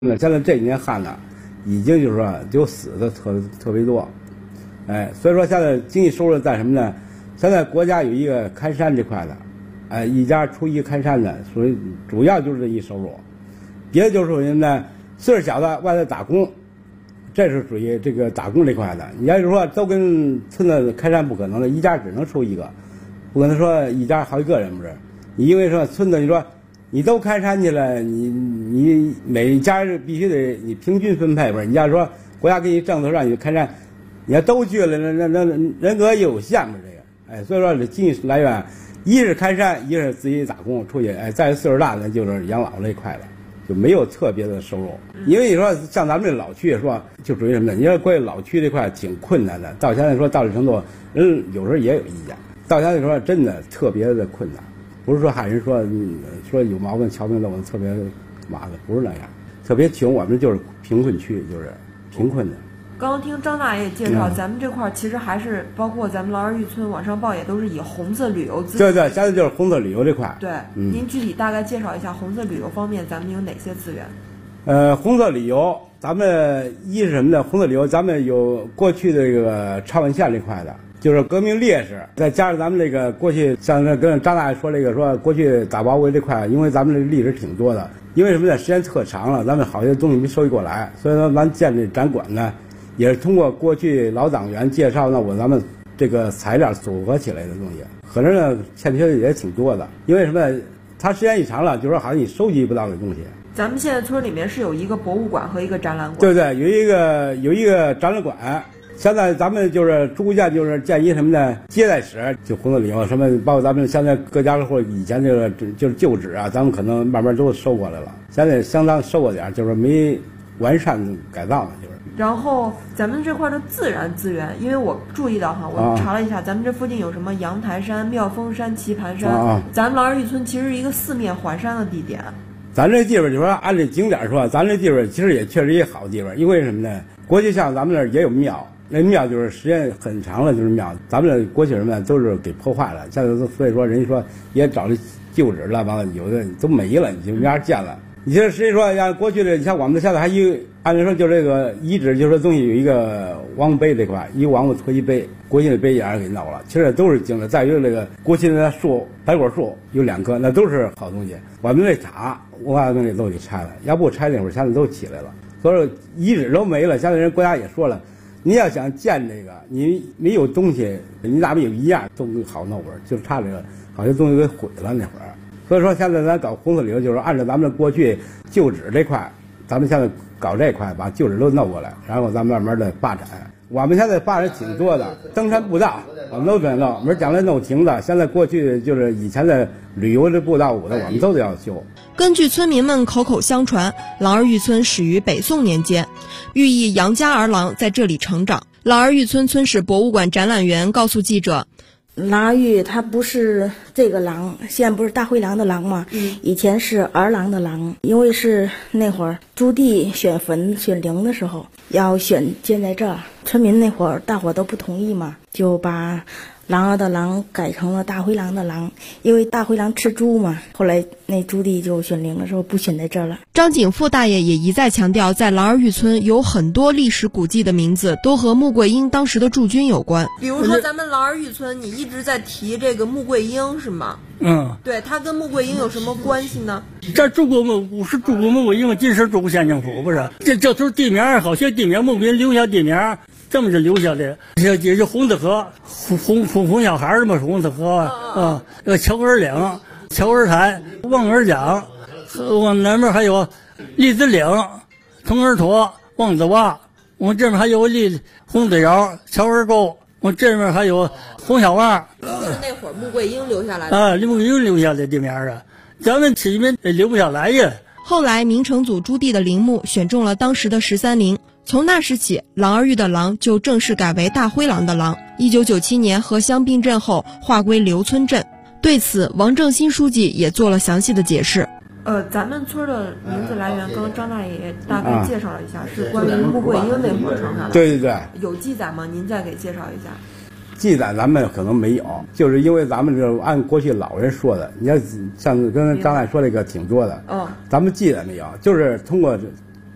那现在这几年旱呢，已经就是说就死的特别多，所以说现在经济收入在什么呢？现在国家有一个看山这块的，一家出一个看山的，属于主要就是这一收入，别的就是属于呢岁数小的外头打工，这是属于这个打工这块的。你要是说都跟村子看山不可能的，一家只能出一个，不可能说一家好几个人不是？你因为说村子你说。你都开山去了，你每一家必须得你平均分配不是？你要说国家给你政策让你开山，你要都去了，那人格有限嘛这个，所以说这经济来源，一是开山，一是自己打工出去，再岁数大的就是养老这一块的，就没有特别的收入。因为你说像咱们这老区说，就属于什么呢？你要过去老区这块挺困难的，到现在说到这程度，人有时候也有意见，到现在说真的特别的困难。不是说喊人说有毛病瞧病的我们特别麻烦，不是那样，特别穷，我们就是贫困区，就是贫困的。 刚刚听张大爷介绍，咱们这块其实还是包括咱们劳儿峪村网上报也都是以红色旅游资对，现在就是红色旅游这块。 对，您具体大概介绍一下红色旅游方面咱们有哪些资源？ 红色旅游，咱们一是什么呢？红色旅游，咱们有过去的这个长安县这块的。就是革命烈士，再加上咱们这个过去，像那跟张大爷说这个说过去打包围这块，因为咱们这历史挺多的，因为什么呢？时间特长了，咱们好些东西没收集过来，所以说咱建这展馆呢，也是通过过去老党员介绍呢，咱们这个材料组合起来的东西，可能呢欠缺的也挺多的，因为什么呢？它时间一长了，就是说好像你收集不到的东西。 咱们现在村里面是有一个博物馆和一个展览馆。 对，有一个展览馆。现在咱们就是逐渐就是建一什么呢？接待室，就红色旅游什么，包括咱们现在各家或以前这个就是旧址啊，咱们可能慢慢都收过来了。现在相当收过点，就是没完善改造呢，就是。 然后咱们这块的自然资源，因为我注意到哈，我查了一下，咱们这附近有什么阳台山、妙峰山、棋盘山，咱们劳儿峪村其实是一个四面环山的地点。 咱这地方就说按这景点说，咱这地方其实也确实一好地方，因为什么呢？过去像咱们那儿也有庙。那庙就是时间很长了，就是庙，咱们的过去人们都是给破坏了，现在所以说人家说也找这旧址了，完了有的都没了，你就没法见了。你这实际说像过去的，你像我们现在还按理说就这个遗址，就说东西有一个王碑这块，一个王八托一碑，国庆的碑也让人给闹了，其实都是经的。再有这个国庆的树，白果树有2棵，那都是好东西。我们这塔文化东西都给拆了，要不拆那会儿现在都起来了，所以说遗址都没了。现在人国家也说了。你要想建这个，你没有东西，你哪怕有一样都好弄不是，就差这个好些东西给毁了那会儿。所以说现在咱搞红色旅游，就是按照咱们过去旧址这块，咱们现在搞这块，把旧址都弄过来，然后咱们慢慢的发展。我们现在发展挺多的，登山步道我们都得弄，没将来弄停的。现在过去就是以前的旅游的步道舞的，我们都得要修。 根据村民们口口相传，劳儿峪村始于北宋年间，寓意养家儿郎在这里成长。劳儿峪村村史博物馆展览员告诉记者， 劳儿峪它不是这个狼，现在不是大灰狼的狼吗？以前是儿郎的郎，因为是那会儿朱棣选坟选陵的时候要建在这儿，村民那会儿大伙都不同意嘛，就把狼儿的狼改成了大灰狼的狼，因为大灰狼吃猪嘛。后来那朱棣就选陵的时候不选在这儿了。 张景富大爷也一再强调，在劳儿峪村有很多历史古迹的名字都和穆桂英当时的驻军有关。 比如说咱们劳儿峪村，你一直在提这个穆桂英是吗？对，他跟穆桂英有什么关系呢？ 这住过穆桂英，金石住过县政府，不是？这都是地名，好些地名，穆桂英留下地名。这么就留下的，也是红子河，哄小孩的嘛，红子河乔儿岭、乔儿台、望儿蒋，往南边还有栗子岭、铜儿坨、望子洼，我这边还有红子窑、乔儿沟，我这边还有红小洼。 都是那会儿穆桂英留下来的。 穆桂英留下的地名啊，咱们村民留不下来呀。 后来明成祖朱棣的陵墓选中了当时的13陵。从那时起，劳儿峪的狼就正式改为大灰狼的狼。1997年和乡并镇后，划归刘村镇。对此，王正新书记也做了详细的解释。 咱们村的名字来源，刚刚张大爷大概介绍了一下，是关于穆桂英那会儿传下来的。 对， 有记载吗？您再给介绍一下。 记载咱们可能没有，就是因为咱们这按过去老人说的，你要像跟张大爷说这个挺多的，咱们记载没有，就是通过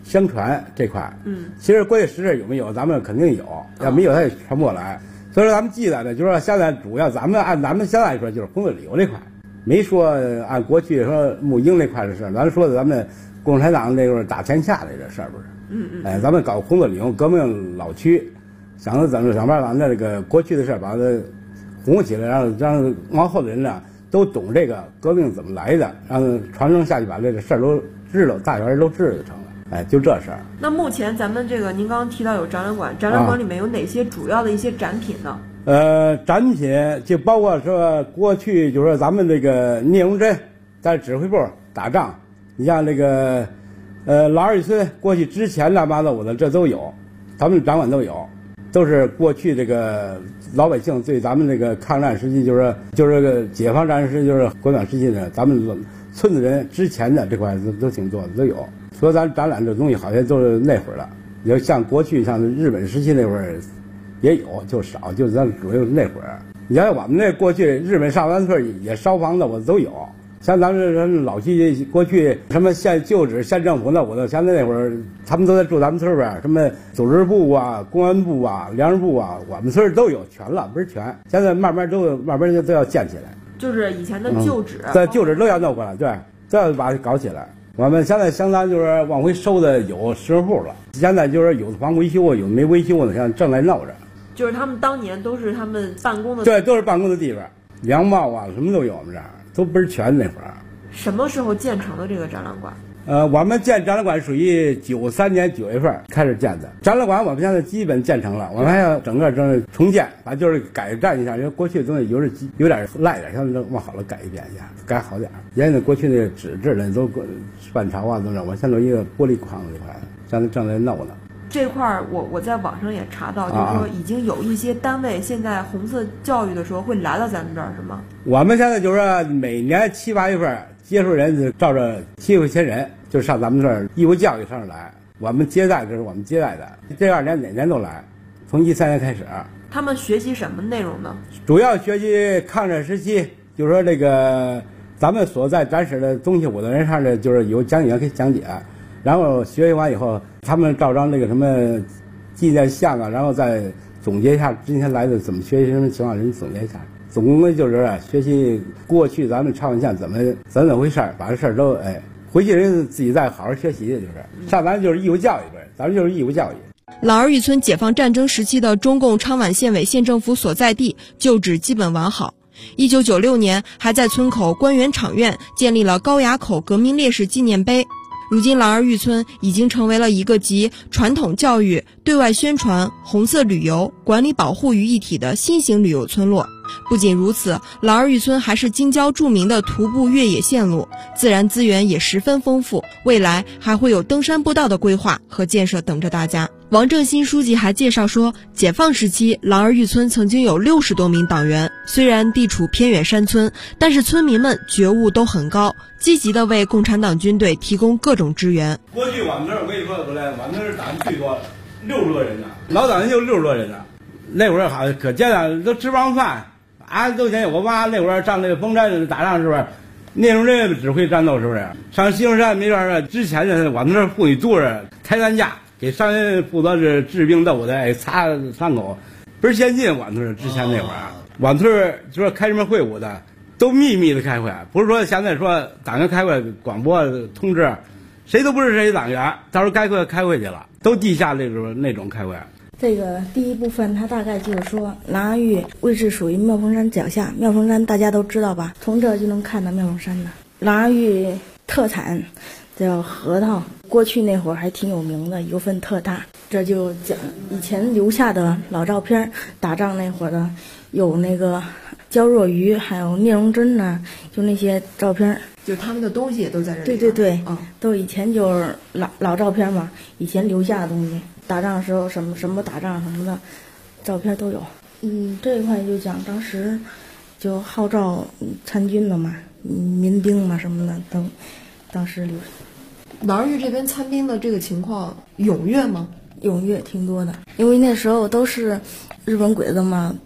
相传这块。其实过去实事有没有，咱们肯定有，要没有它也传不过来。所以说咱们记载的就是说现在主要咱们按咱们现在说就是红色旅游这块，没说按过去说沐英那块的事，咱说的咱们共产党那会儿打天下的这事儿不是？咱们搞红色旅游革命老区，想着怎么想办法把这个过去的事把它红起来，让往后的人呢都懂这个革命怎么来的，让传承下去，把这个事儿都知道，大小人都知道就成了。就这事儿。 那目前咱们这个，您刚刚提到有展览馆，展览馆里面有哪些主要的一些展品呢？ 展品就包括说过去就是说咱们这个聂荣臻在指挥部打仗，你像这个老二玉村过去之前乱七八糟的这都有，咱们展馆都有，都是过去这个老百姓对咱们这个抗战时期就是这个解放战时就是国民党时期的咱们村子人之前的这块都挺多的都有。所以咱展览这东西好像都是那会儿了，你要像过去像日本时期那会儿也有，就少，就咱主要是那会儿。你像我们那过去日本上完村也烧房子，我都有。像咱们人老区过去什么县旧址、县政府那我都现在那会儿他们都在住咱们村边，什么组织部啊、公安部啊、粮食部啊，我们村都有全了，不是全。现在慢慢都要建起来， 就是以前的旧址， 对，旧址都要弄过来，对，都要把它搞起来。我们现在相当就是往回收的有10户了，现在就是有的房维修，有的没维修的，现在正在闹着。 就是他们当年都是他们办公的， 对，都是办公的地方，粮贸啊什么都有，我们这儿都不是全那会儿。 什么时候建成的这个展览馆？ 我们建展览馆属于93年9月份开始建的。展览馆我们现在基本建成了，我们还要整个重建，反正就是改善一下，因为过去的东西有点赖点，现在往好了改一遍一下，改好点。原来过去那纸质的都半朝啊都是，我现在有一个玻璃框这块，现在正在弄呢。 这块儿我在网上也查到，就是说已经有一些单位现在红色教育的时候会来到咱们这儿，是吗？我们现在就是说每年7、8月份。接触人就照着7、8千人，就上咱们这儿义务教育上这来。我们接待就是我们接待的，这2年哪年都来，从13年开始。 他们学习什么内容呢？ 主要学习抗战时期，就是说这个咱们所在展示的东西，我的人上的就是有讲解员可以讲解，然后学习完以后，他们照张那个什么纪念像啊，然后再总结一下今天来的怎么学习什么情况，人总结一下。总共就是学习过去咱们朝鲜县怎么回事，把这事儿都回去人自己再好好学习，就是上咱就是义务教育，咱们就是义务教育。 老二峪村解放战争时期的中共昌宛县委县政府所在地旧址基本完好。1996年还在村口官员场院建立了高崖口革命烈士纪念碑。如今老二峪村已经成为了一个集传统教育、对外宣传、红色旅游、管理保护于一体的新型旅游村落。不仅如此，老二峪村还是京郊著名的徒步越野线路，自然资源也十分丰富，未来还会有登山步道的规划和建设等着大家。王正新书记还介绍说，解放时期老二峪村曾经有60多名党员，虽然地处偏远山村，但是村民们觉悟都很高，积极地为共产党军队提供各种支援。 过去我们这儿我跟你说回来，我们这儿党员最多60多人呢，老党员就60多人呢。那会儿好可见了，都吃不上饭。都想我妈那会儿上那个丰山打仗是不是？聂荣臻指挥战斗是不是？上西双版没准儿之前呢，我们这妇女肚子抬担架，给上人负责是治病斗的，擦伤口，倍儿先进。我们这之前那会儿，我们这就说开什么会务的，都秘密的开会，不是说现在说党员开会广播通知，谁都不是谁党员，到时候开会去了，都地下那种开会。 这个第一部分，它大概就是说，老二峪位置属于妙峰山脚下，妙峰山大家都知道吧？从这儿就能看到妙峰山的。老二峪特产叫核桃，过去那会儿还挺有名的，油分特大。这就讲以前留下的老照片，打仗那会儿的，有那个焦若愚，还有聂荣臻呐，就那些照片。 就他们的东西也都在这里。 对，都以前就是老照片嘛，以前留下的东西。打仗的时候什么打仗什么的照片都有。这一块就讲当时就号召参军了嘛，民兵嘛什么的都当时留。 老二峪这边参兵的这个情况踊跃吗？ 踊跃挺多的，因为那时候都是日本鬼子嘛，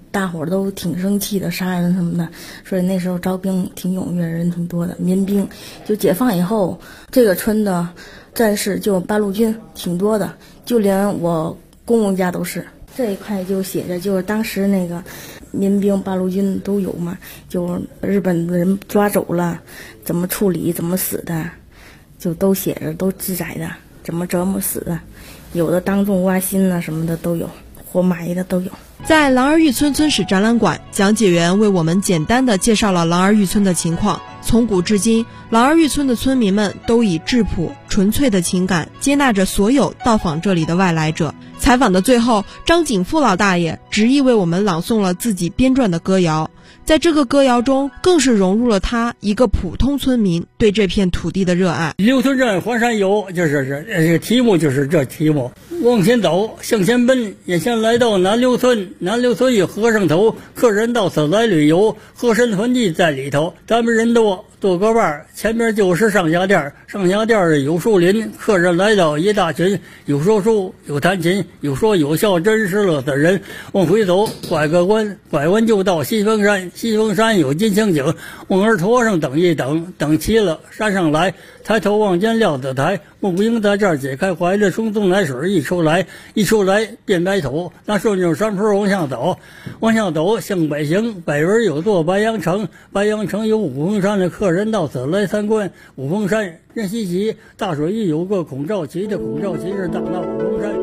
大伙儿都挺生气的，杀人什么的，所以那时候招兵挺踊跃，人挺多的。民兵就解放以后，这个村的战士就八路军挺多的，就连我公公家都是。这一块就写着，就是当时那个民兵八路军都有嘛，就日本人抓走了，怎么处理，怎么死的，就都写着，都记载的，怎么折磨死的，有的当众挖心啊什么的都有，活埋的都有。 在狼儿峪村村史展览馆，讲解员为我们简单的介绍了狼儿峪村的情况。从古至今，狼儿峪村的村民们都以质朴纯粹的情感接纳着所有到访这里的外来者。采访的最后，张景富老大爷执意为我们朗诵了自己编撰的歌谣，在这个歌谣中更是融入了他一个普通村民对这片土地的热爱。 刘村镇环山游，就是这个题目，就是这题目。往前走，向前奔，眼前来到南刘村，南刘村有和尚头，客人到此来旅游，和珅团聚在里头，咱们人多，做个伴，前面就是上下店，上下店有树林，客人来到一大群，有说书，有弹琴，有说有笑，真是乐的人。往回走，拐个弯，拐弯就到西峰山，西峰山有金星井，往儿头上等一等，等齐了山上来，抬头望见料子台，木兵在这儿解开怀里冲送奶水一出来变白头，那顺着山坡往下走，向北行，北边有座白杨城，白杨城有五峰山的客人到此来参观。五峰山人稀奇，大水域有个孔兆旗的，孔兆旗是大闹五峰山。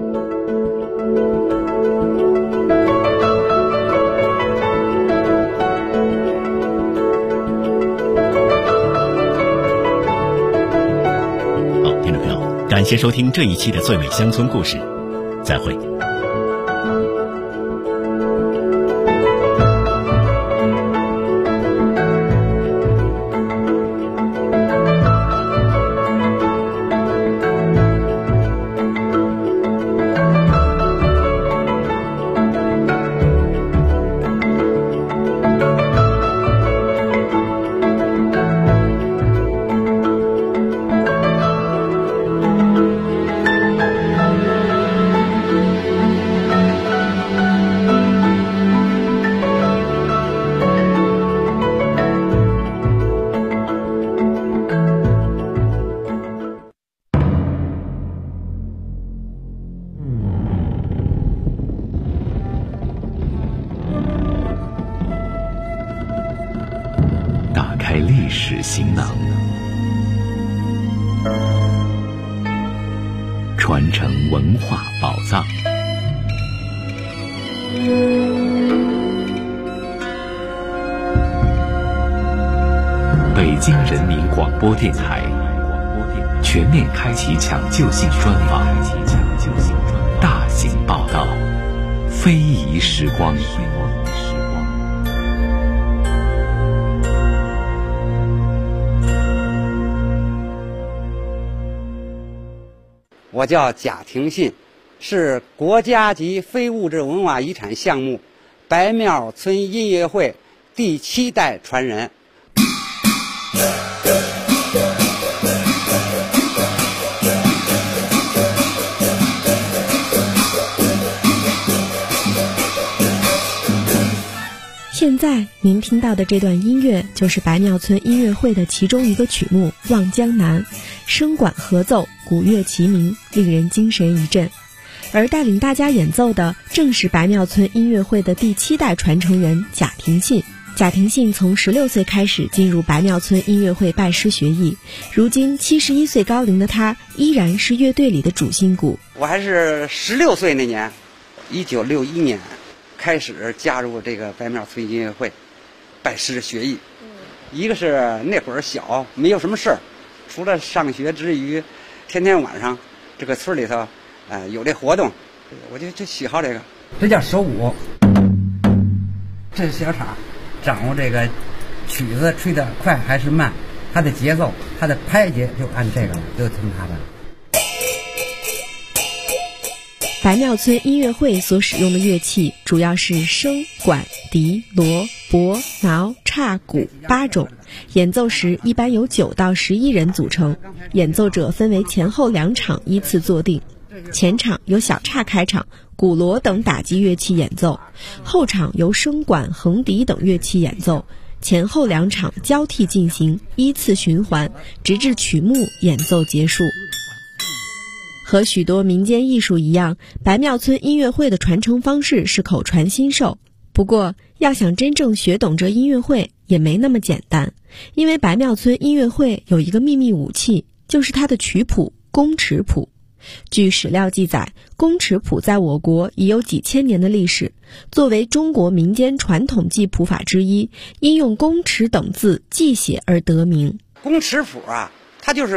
听众朋友，感谢收听这一期的最美乡村故事，再会。开历史行囊，传承文化宝藏。北京人民广播电台全面开启抢救性专访，大型报道，非遗时光。 我叫贾廷信，是国家级非物质文化遗产项目白庙村音乐会第7代传人。 现在您听到的这段音乐就是白庙村音乐会的其中一个曲目《望江南》，声管合奏，鼓乐齐鸣，令人精神一振。而带领大家演奏的正是白庙村音乐会的第7代传承人贾廷信。贾廷信从16岁开始进入白庙村音乐会拜师学艺，如今71岁高龄的他依然是乐队里的主心骨。 我还是16岁那年，1961年开始加入这个白庙村音乐会，拜师学艺。一个是那会儿小，没有什么事儿，除了上学之余，天天晚上这个村里头，有这活动，我就喜好这个。这叫手鼓，这是小叉，掌握这个曲子吹得快还是慢，它的节奏，它的拍节就按这个了，就听它的。 白庙村音乐会所使用的乐器主要是笙、管、笛、锣、钹、挠、叉、鼓8种，演奏时一般由9到11人组成，演奏者分为前后2场依次坐定。 前场由小叉开场，鼓锣等打击乐器演奏，后场由笙管、横笛等乐器演奏，前后两场交替进行，依次循环，直至曲目演奏结束。和许多民间艺术一样，白庙村音乐会的传承方式是口传心授。不过，要想真正学懂这音乐会也没那么简单，因为白庙村音乐会有一个秘密武器，就是它的曲谱宫尺谱。据史料记载，宫尺谱在我国已有几千年的历史，作为中国民间传统记谱法之一，因用宫尺等字记写而得名。 宫尺谱啊，它就是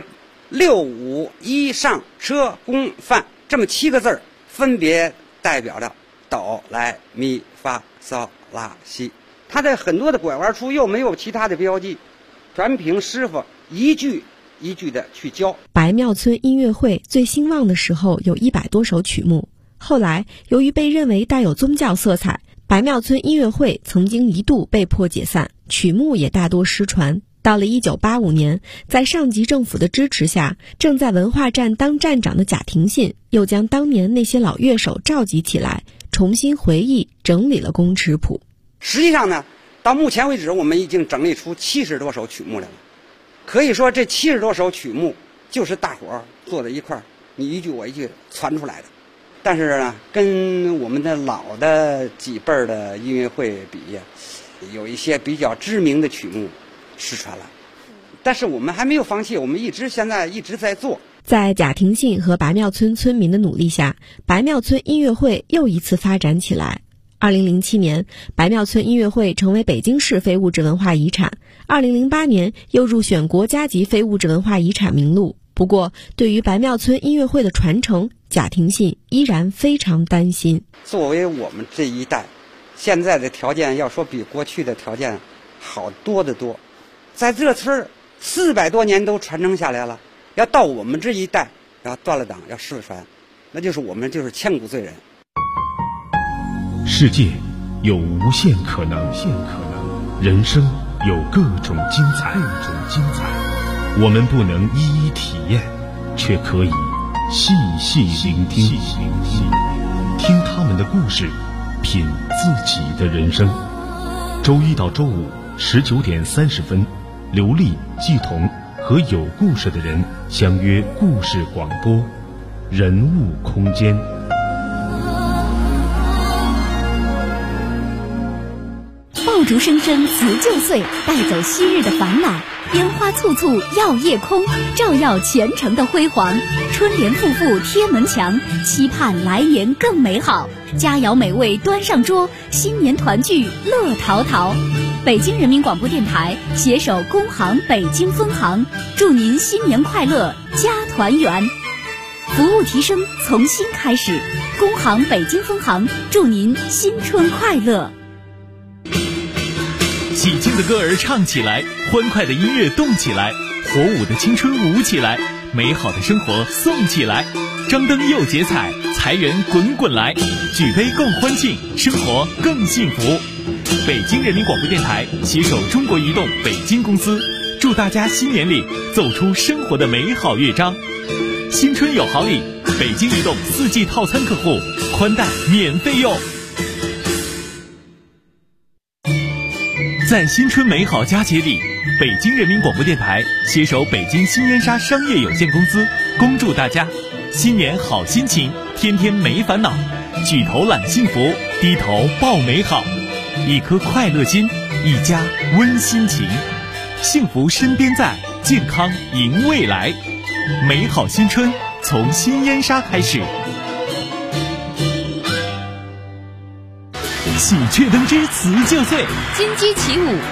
6、5、1上车宫范这么7个字儿，分别代表着哆来咪发嗦拉西。它在很多的拐弯处又没有其他的标记，全凭师傅一句一句的去教。 白庙村音乐会最兴旺的时候有100多首曲目，后来由于被认为带有宗教色彩，白庙村音乐会曾经一度被迫解散，曲目也大多失传。到了1985年，在上级政府的支持下，正在文化站当站长的贾廷信又将当年那些老乐手召集起来，重新回忆整理了宫尺谱。 实际上呢，到目前为止我们已经整理出70多首曲目来了。可以说这70多首曲目就是大伙儿坐在一块儿，你一句我一句传出来的。但是呢，跟我们的老的几辈儿的音乐会比，有一些比较知名的曲目失传了，但是我们还没有放弃，我们现在一直在做。 在贾廷信和白庙村村民的努力下，白庙村音乐会又一次发展起来。2007年，白庙村音乐会成为北京市非物质文化遗产，2008年又入选国家级非物质文化遗产名录。不过，对于白庙村音乐会的传承，贾廷信依然非常担心。 作为我们这一代，现在的条件要说比过去的条件好多得多。在这村儿400多年都传承下来了，要到我们这一代要断了档要失传，那就是我们就是千古罪人。 世界有无限可能，人生有各种精彩。我们不能一一体验，却可以细细聆听，听他们的故事，品自己的人生。周一到周五19点30分，刘丽、季彤和有故事的人相约故事广播，人物空间。 爆竹声声辞旧岁，带走昔日的烦恼；烟花簇簇耀夜空，照耀前程的辉煌。春联复复贴门墙，期盼来年更美好。佳肴美味端上桌，新年团聚乐陶陶。北京人民广播电台携手工行北京分行，祝您新年快乐，家团圆。服务提升从新开始，工行北京分行祝您新春快乐。 喜庆的歌儿唱起来，欢快的音乐动起来，火舞的青春舞起来，美好的生活送起来。张灯又结彩，财源滚滚来，举杯共欢庆，生活更幸福。北京人民广播电台携手中国移动北京公司，祝大家新年里奏出生活的美好乐章。新春有好礼，北京移动4G 套餐客户宽带免费用。在新春美好佳节里，北京人民广播电台携手北京新烟沙商业有限公司，恭祝大家新年好心情，天天没烦恼，举头揽幸福，低头抱美好，一颗快乐心，一家温馨情，幸福身边在，健康迎未来。美好新春从新烟沙开始。喜鹊登枝辞旧岁， 金鸡起舞